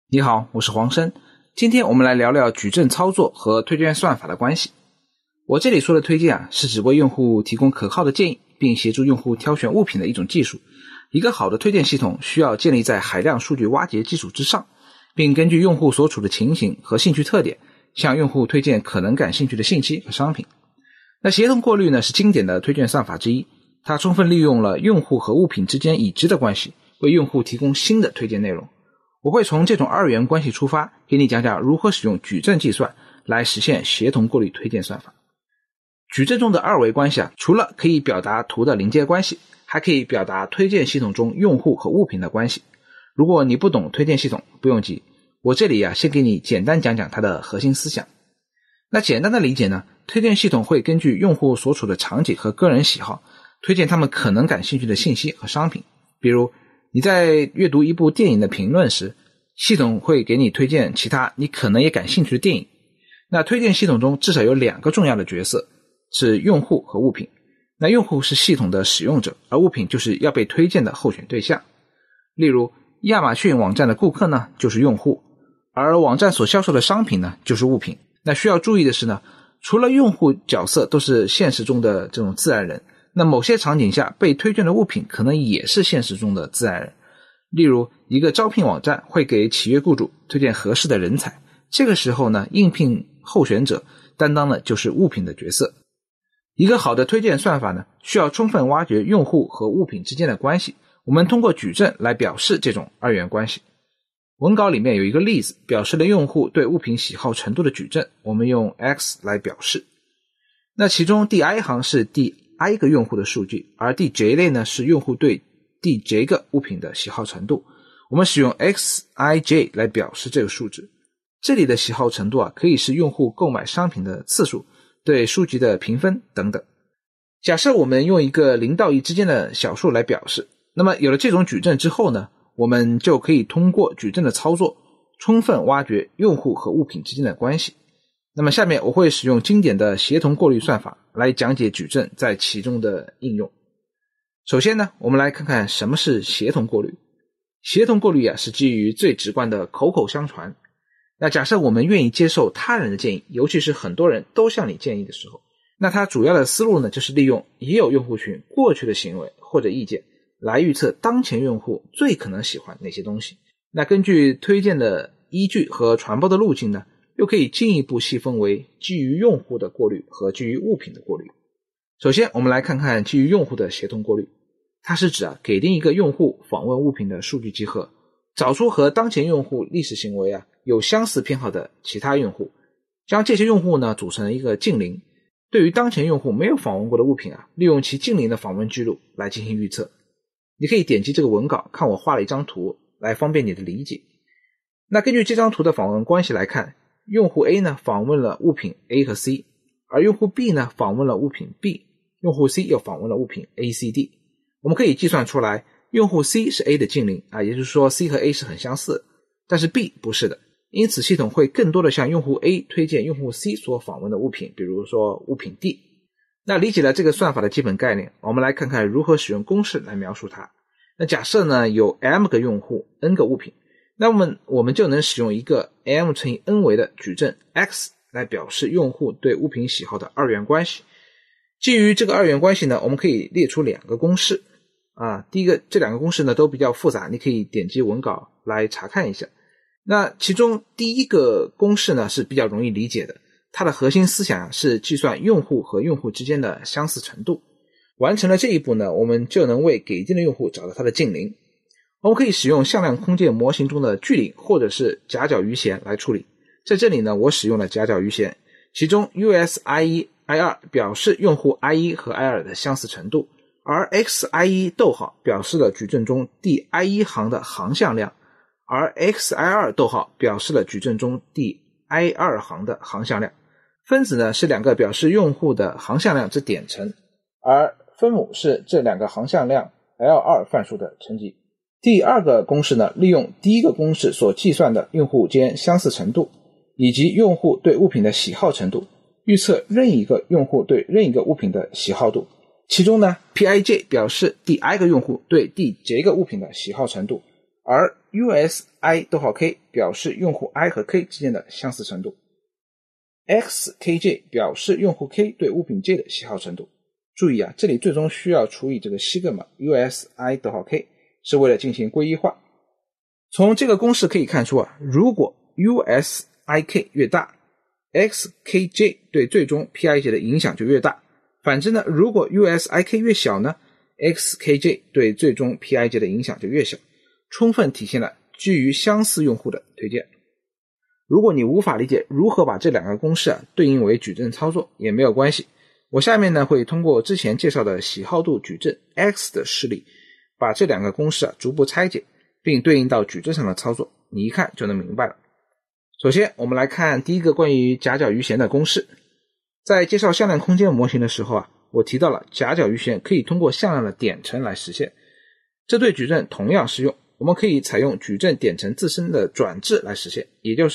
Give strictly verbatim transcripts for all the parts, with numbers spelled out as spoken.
你好，我是黄生。今天我们来聊聊矩阵操作和推荐算法的关系。我这里说的推荐啊，是指为用户提供可靠的建议，并协助用户挑选物品的一种技术。一个好的推荐系统需要建立在海量数据挖掘基础之上，并根据用户所处的情形和兴趣特点，向用户推荐可能感兴趣的信息和商品。那协同过滤呢，是经典的推荐算法之一，它充分利用了用户和物品之间已知的关系，为用户提供新的推荐内容。我会从这种二元关系出发，给你讲讲如何使用矩阵计算来实现协同过滤推荐算法。矩阵中的二维关系啊，除了可以表达图的临界关系，还可以表达推荐系统中用户和物品的关系。如果你不懂推荐系统，不用急，我这里啊先给你简单讲讲它的核心思想。那简单的理解呢，推荐系统会根据用户所处的场景和个人喜好，推荐他们可能感兴趣的信息和商品。比如你在阅读一部电影的评论时，系统会给你推荐其他你可能也感兴趣的电影。那推荐系统中至少有两个重要的角色，是用户和物品。那用户是系统的使用者，而物品就是要被推荐的候选对象。例如亚马逊网站的顾客呢，就是用户，而网站所销售的商品呢，就是物品。那需要注意的是呢，除了用户角色都是现实中的这种自然人，那某些场景下被推荐的物品可能也是现实中的自然人。例如一个招聘网站会给企业雇主推荐合适的人才，这个时候呢，应聘候选者担当的就是物品的角色。一个好的推荐算法呢，需要充分挖掘用户和物品之间的关系，我们通过矩阵来表示这种二元关系。文稿里面有一个例子，表示了用户对物品喜好程度的矩阵，我们用 X 来表示。那其中第 I 行是第 I 个用户的数据，而第 J 类呢是用户对第 J 个物品的喜好程度，我们使用 X I J 来表示这个数值。这里的喜好程度啊，可以是用户购买商品的次数，对书籍的评分等等。假设我们用一个零到一之间的小数来表示，那么有了这种矩阵之后呢，我们就可以通过矩阵的操作，充分挖掘用户和物品之间的关系。那么下面我会使用经典的协同过滤算法来讲解矩阵在其中的应用。首先呢，我们来看看什么是协同过滤。协同过滤啊，是基于最直观的口口相传。那假设我们愿意接受他人的建议，尤其是很多人都向你建议的时候，那它主要的思路呢，就是利用已有用户群过去的行为或者意见，来预测当前用户最可能喜欢哪些东西。那根据推荐的依据和传播的路径呢，又可以进一步细分为基于用户的过滤和基于物品的过滤。首先我们来看看基于用户的协同过滤。它是指啊，给定一个用户访问物品的数据集合，找出和当前用户历史行为啊有相似偏好的其他用户，将这些用户呢组成一个近邻。对于当前用户没有访问过的物品啊，利用其近邻的访问记录来进行预测。你可以点击这个文稿看我画了一张图，来方便你的理解。那根据这张图的访问关系来看，用户 A 呢访问了物品 A 和 C， 而用户 B 呢访问了物品 B， 用户 C 又访问了物品 A、C、D。我们可以计算出来，用户 C 是 A 的近邻啊，也就是说 C 和 A 是很相似的，但是 B 不是的，因此系统会更多的向用户 A 推荐用户 C 所访问的物品，比如说物品 D。 那理解了这个算法的基本概念，我们来看看如何使用公式来描述它。那假设呢有 M 个用户 N 个物品，那么我们就能使用一个 M 乘以 N 维的矩阵 X 来表示用户对物品喜好的二元关系。基于这个二元关系呢，我们可以列出两个公式啊。第一个，这两个公式呢都比较复杂，你可以点击文稿来查看一下。那其中第一个公式呢是比较容易理解的，它的核心思想是计算用户和用户之间的相似程度。完成了这一步呢，我们就能为给定的用户找到它的近邻。我们可以使用向量空间模型中的距离或者是夹角余弦来处理。在这里呢，我使用了夹角余弦，其中 U S I 一 I 二 表示用户 I 一 和 I 二 的相似程度，而 X I 一 逗号表示了矩阵中第 I 一 行的行向量，而 X I 二 逗号表示了矩阵中第 I 二 行的行向量。分子呢是两个表示用户的行向量之点乘，而分母是这两个行向量 L 二 范数的乘积。第二个公式呢，利用第一个公式所计算的用户间相似程度以及用户对物品的喜好程度，预测任意一个用户对任意一个物品的喜好度。其中呢 P I J 表示第 I 个用户对第 J 个物品的喜好程度， 而 U S I K 表示用户 I 和 K 之间的相似程度， X K J 表示用户 K 对物品 J 的喜好程度。注意啊，这里最终需要除以这个西格玛 U S I K， 是为了进行归一化。从这个公式可以看出啊，如果 U S I K 越大， X K J 对最终 P I J 的影响就越大。反之呢，如果 U S I K 越小呢， X K J 对最终 P I J 的影响就越小，充分体现了基于相似用户的推荐。如果你无法理解如何把这两个公式啊对应为矩阵操作也没有关系，我下面呢会通过之前介绍的喜好度矩阵 X 的示例，把这两个公式啊逐步拆解，并对应到矩阵上的操作，你一看就能明白了。首先我们来看第一个关于夹角余弦的公式。在介绍向量空间模型的时候啊，我提到了夹角余弦可以通过向量的点乘来实现，这对矩阵同样适用。我们可以采用矩阵点乘自身的转置来实现，也就是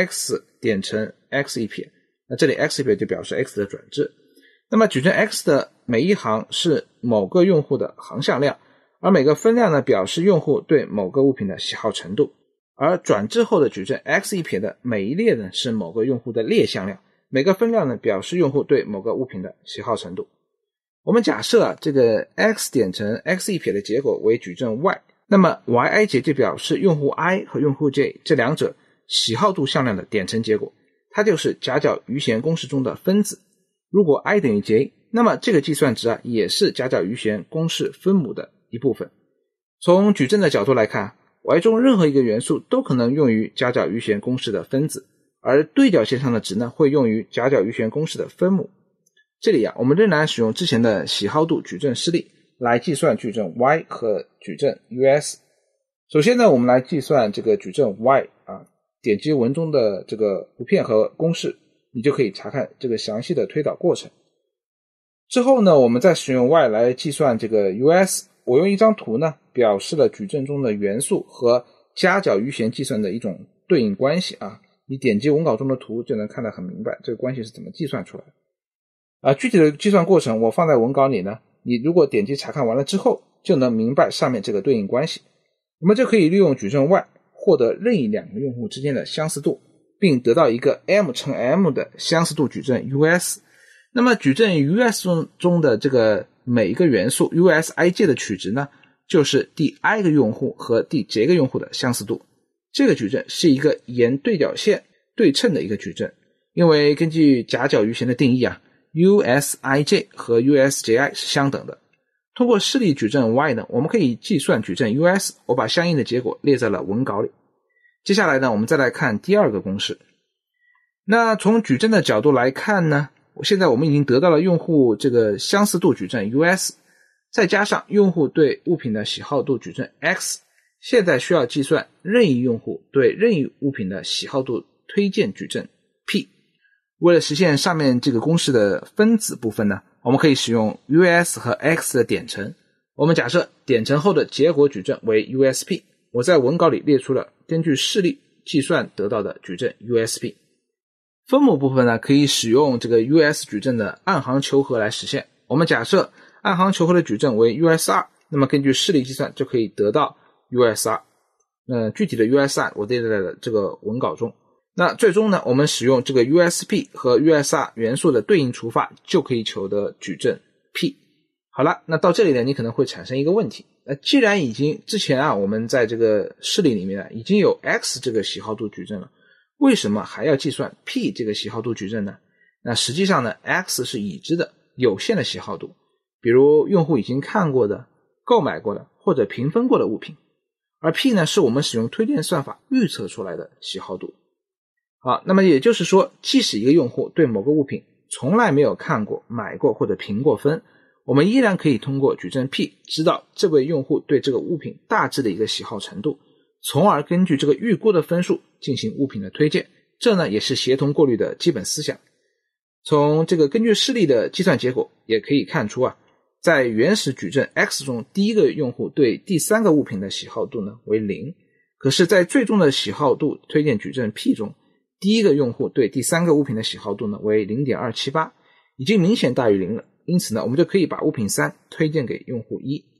x 点乘 x 一撇，那这里 x 一撇就表示 x 的转置。那么矩阵 x 的每一行是某个用户的行向量，而每个分量呢表示用户对某个物品的喜好程度，而转置后的矩阵 x 一撇的每一列呢是某个用户的列向量，每个分量呢表示用户对某个物品的喜好程度。我们假设啊，这个 x 点乘 x 一撇的结果为矩阵 y， 那么 yi j 就表示用户 i 和用户 j 这两者喜好度向量的点乘结果，它就是夹角余弦公式中的分子。如果 i 等于 j， 那么这个计算值啊也是夹角余弦公式分母的一部分。从矩阵的角度来看， y 中任何一个元素都可能用于夹角余弦公式的分子，而对角线上的值呢会用于夹角余弦公式的分母。这里啊，我们仍然使用之前的喜好度矩阵示例来计算矩阵 y 和矩阵 us。 首先呢，我们来计算这个矩阵 y 啊，点击文中的这个图片和公式，你就可以查看这个详细的推导过程。之后呢，我们再使用 y 来计算这个 us。 我用一张图呢表示了矩阵中的元素和夹角余弦计算的一种对应关系啊，你点击文稿中的图就能看得很明白这个关系是怎么计算出来的。啊，具体的计算过程我放在文稿里呢，你如果点击查看完了之后就能明白上面这个对应关系。我们就可以利用矩阵 y 获得任意两个用户之间的相似度，并得到一个 m 乘 m 的相似度矩阵 us。 那么矩阵 us 中中的这个每一个元素 usij 的取值呢，就是第 i 个用户和第 j 个用户的相似度。这个矩阵是一个沿对角线对称的一个矩阵，因为根据夹角余弦的定义啊，usij 和 usji 是相等的。通过示例矩阵 y 呢，我们可以计算矩阵 us， 我把相应的结果列在了文稿里。接下来呢，我们再来看第二个公式。那从矩阵的角度来看呢，现在我们已经得到了用户这个相似度矩阵 us， 再加上用户对物品的喜好度矩阵 x， 现在需要计算任意用户对任意物品的喜好度推荐矩阵 p。为了实现上面这个公式的分子部分呢，我们可以使用 us 和 x 的点乘。我们假设点乘后的结果矩阵为 U S P， 我在文稿里列出了根据示例计算得到的矩阵 U S P。 分母部分呢，可以使用这个 U S 矩阵的暗行求和来实现。我们假设暗行求和的矩阵为 U S R， 那么根据示例计算就可以得到 U S R。 呃，具体的 U S R 我列在了这个文稿中。那最终呢，我们使用这个 U S P 和 U S R 元素的对应除法，就可以求得矩阵 P。 好了，那到这里呢，你可能会产生一个问题，那既然已经之前啊，我们在这个示例里面啊已经有 X 这个喜好度矩阵了，为什么还要计算 P 这个喜好度矩阵呢？那实际上呢， X 是已知的有限的喜好度，比如用户已经看过的、购买过的或者评分过的物品，而 P 呢是我们使用推荐算法预测出来的喜好度。好，那么也就是说，即使一个用户对某个物品从来没有看过、买过或者评过分，我们依然可以通过矩阵 P 知道这位用户对这个物品大致的一个喜好程度，从而根据这个预估的分数进行物品的推荐。这呢也是协同过滤的基本思想。从这个根据示例的计算结果也可以看出啊，在原始矩阵 X 中，第一个用户对第三个物品的喜好度呢为零，可是在最终的喜好度推荐矩阵 P 中，第一个用户对第三个物品的喜好度呢为 零点二七八， 已经明显大于零了，因此呢我们就可以把物品三推荐给用户一。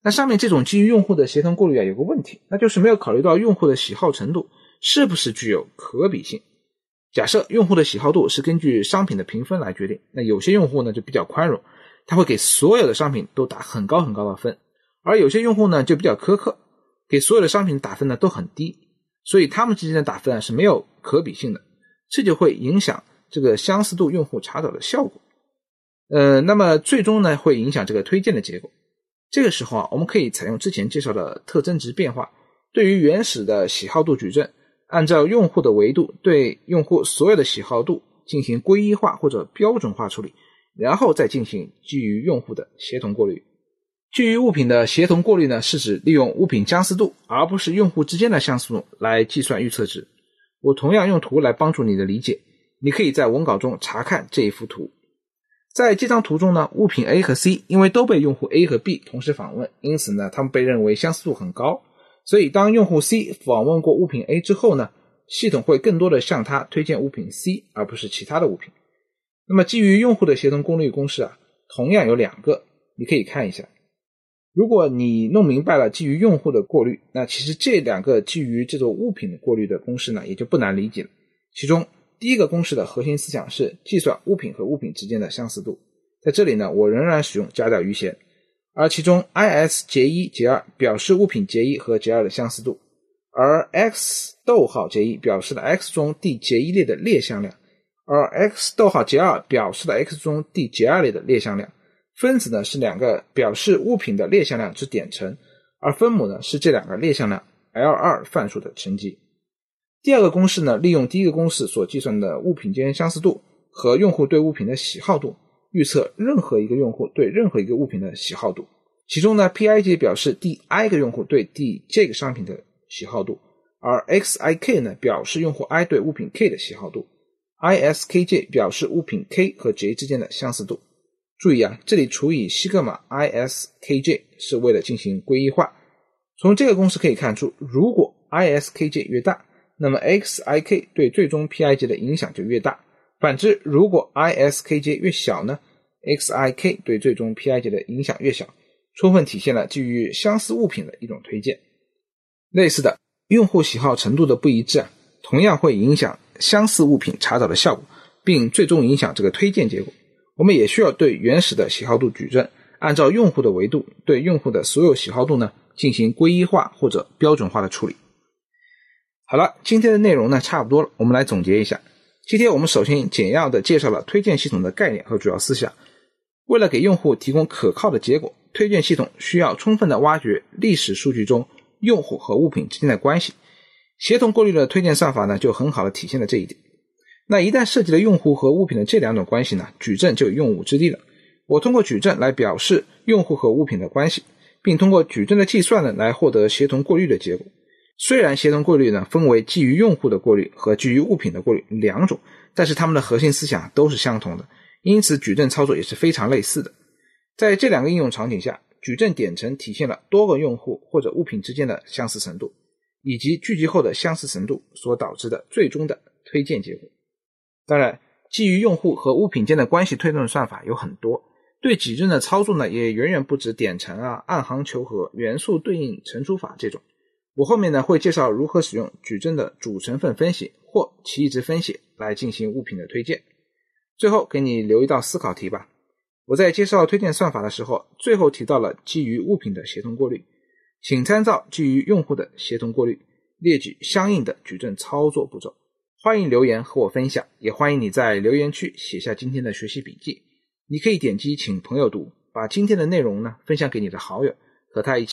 那上面这种基于用户的协同过滤啊，有个问题，那就是没有考虑到用户的喜好程度是不是具有可比性。假设用户的喜好度是根据商品的评分来决定，那有些用户呢就比较宽容，他会给所有的商品都打很高很高的分，而有些用户呢就比较苛刻，给所有的商品打分呢都很低，所以他们之间的打分啊是没有可比性的，这就会影响这个相似度用户查找的效果。呃，那么最终呢会影响这个推荐的结果。这个时候啊，我们可以采用之前介绍的特征值变化，对于原始的喜好度矩阵，按照用户的维度对用户所有的喜好度进行归一化或者标准化处理，然后再进行基于用户的协同过滤。基于物品的协同过滤呢，是指利用物品相似度而不是用户之间的相似度来计算预测值。我同样用图来帮助你的理解，你可以在文稿中查看这一幅图。在这张图中呢，物品 A 和 C 因为都被用户 A 和 B 同时访问，因此呢，他们被认为相似度很高。所以当用户 C 访问过物品 A 之后呢，系统会更多的向他推荐物品 C 而不是其他的物品。那么基于用户的协同过滤公式啊，同样有两个，你可以看一下。如果你弄明白了基于用户的过滤，那其实这两个基于这种物品的过滤的公式呢，也就不难理解了。其中第一个公式的核心思想是计算物品和物品之间的相似度，在这里呢，我仍然使用加调余弦，而其中 I S 节一节二表示物品节一和节二的相似度，而 X 逗号节一表示了 X 中第节一列的列向量，而 X 逗号节二表示了 X 中第节二列的列向量。分子呢是两个表示物品的列向量之点乘，而分母呢是这两个列向量 L 二 范数的乘积。第二个公式呢，利用第一个公式所计算的物品间相似度和用户对物品的喜好度，预测任何一个用户对任何一个物品的喜好度。其中呢 P I J 表示第 I 个用户对第 J 个商品的喜好度，而 X I K 呢表示用户 I 对物品 K 的喜好度， I S K J 表示物品 K 和 J 之间的相似度。注意啊，这里除以西格玛 I S K J 是为了进行归一化。从这个公式可以看出，如果 I S K J 越大，那么 X I K 对最终 P I J 的影响就越大。反之，如果 I S K J 越小呢， X I K 对最终 P I J 的影响越小，充分体现了基于相似物品的一种推荐。类似的，用户喜好程度的不一致啊，同样会影响相似物品查找的效果，并最终影响这个推荐结果。我们也需要对原始的喜好度矩阵，按照用户的维度对用户的所有喜好度呢进行归一化或者标准化的处理。好了，今天的内容呢差不多了，我们来总结一下。今天我们首先简要的介绍了推荐系统的概念和主要思想。为了给用户提供可靠的结果，推荐系统需要充分的挖掘历史数据中用户和物品之间的关系。协同过滤的推荐算法呢就很好的体现了这一点。那一旦涉及了用户和物品的这两种关系呢，矩阵就有用武之地了。我通过矩阵来表示用户和物品的关系，并通过矩阵的计算呢来获得协同过滤的结果。虽然协同过滤呢分为基于用户的过滤和基于物品的过滤两种，但是它们的核心思想都是相同的，因此矩阵操作也是非常类似的。在这两个应用场景下，矩阵点乘体现了多个用户或者物品之间的相似程度，以及聚集后的相似程度所导致的最终的推荐结果。当然，基于用户和物品间的关系推论算法有很多，对矩阵的操作呢也远远不止点乘啊、暗行求和、元素对应乘除法这种。我后面呢会介绍如何使用矩阵的主成分分析或奇异值分析来进行物品的推荐。最后给你留一道思考题吧。我在介绍推荐算法的时候，最后提到了基于物品的协同过滤，请参照基于用户的协同过滤，列举相应的矩阵操作步骤。欢迎留言和我分享，也欢迎你在留言区写下今天的学习笔记。你可以点击请朋友读，把今天的内容呢分享给你的好友，和他一起